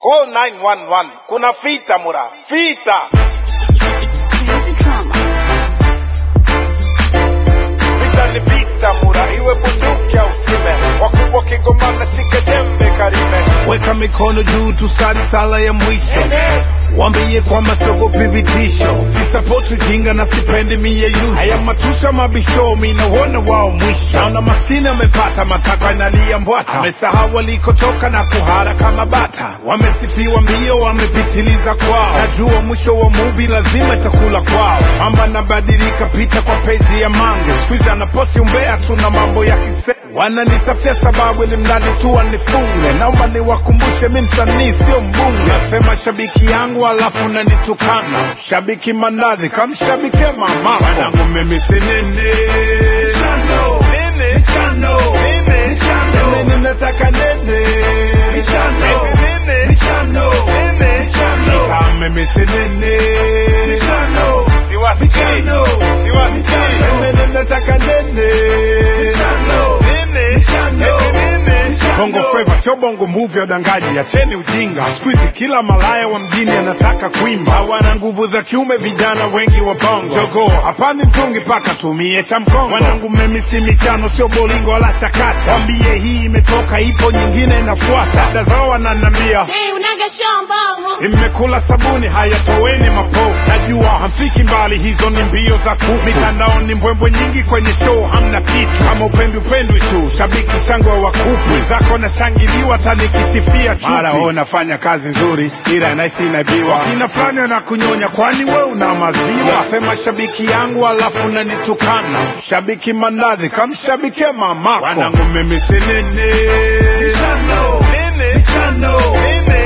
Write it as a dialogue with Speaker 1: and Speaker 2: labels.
Speaker 1: Call 911. Kuna fita mura. Fita. Vita ni vita mura. Iwe bunduki au sime. Wakubwa kigomana sike jembe karime.
Speaker 2: Weka mikono juu tusali sala ya mwisho. Wambie kwamba siogopi vitisho. Si support ujinga na sipendi miyeyuso. Haya matusha mabisho minaona wao mwisho. Naona maskini amepata matakwa inalia mbwata. Amesahau walikotoka na kuhara kama bata. Wamesifiwa mbio wamepitiliza kwao. Najua mwisho wa movie lazima itakula kwao. Mamba nabadilika pita kwa peji ya Mange. Squeeze anaposti umbea tuna mambo ya kise. Wananitafutia sababu ili mradi tu wanifunge. Naomba niwakumbushe mimi msanii sio mbunge. Nasema shabiki yangu alafu nanitukana. Shabiki mandazi kamshabike mama. Wanangu mimi sinene Chano nene Chano nene Chano nene nataka nene Chano nene Chano nene Chano kama mimi sinene Chano siwati Chano siwati nene nataka nene Chano nene Chano nene Bongo Flava sio bongo movie ya dangaji. Acheni ujinga. Squeeze kila malaya wa mjini anataka kuimba. Hawana nguvu za kiume vijana wengi wa bongo. Jogo hapani mtungi paka tumie cha mkongo. Wanangu mimi si michano sio bolingo wala chakata. Wambie hii imetoka ipo nyingine inafuata. Dada zao wananambia
Speaker 3: hey, unaga shamba
Speaker 2: simekula sabuni haya toweni mapovu. Najua hamfiki mbali hizo ni mbio za kuku. Mitandao ni mbwembwe nyingi kwenye show hamna kitu. Kama upendwi tu shabiki shangwe wa kupu. Zako na shangiliwa tanikisifia chupi. Mara nafanya kazi nzuri ila naisi inaibiwa. Kina fulani na kunyonya kwani we una maziwa. Nasema shabiki yangu alafu nanitukana. Shabiki mandazi kamshabike mamako. Wanangu mimi sinene Chano nene Chano nene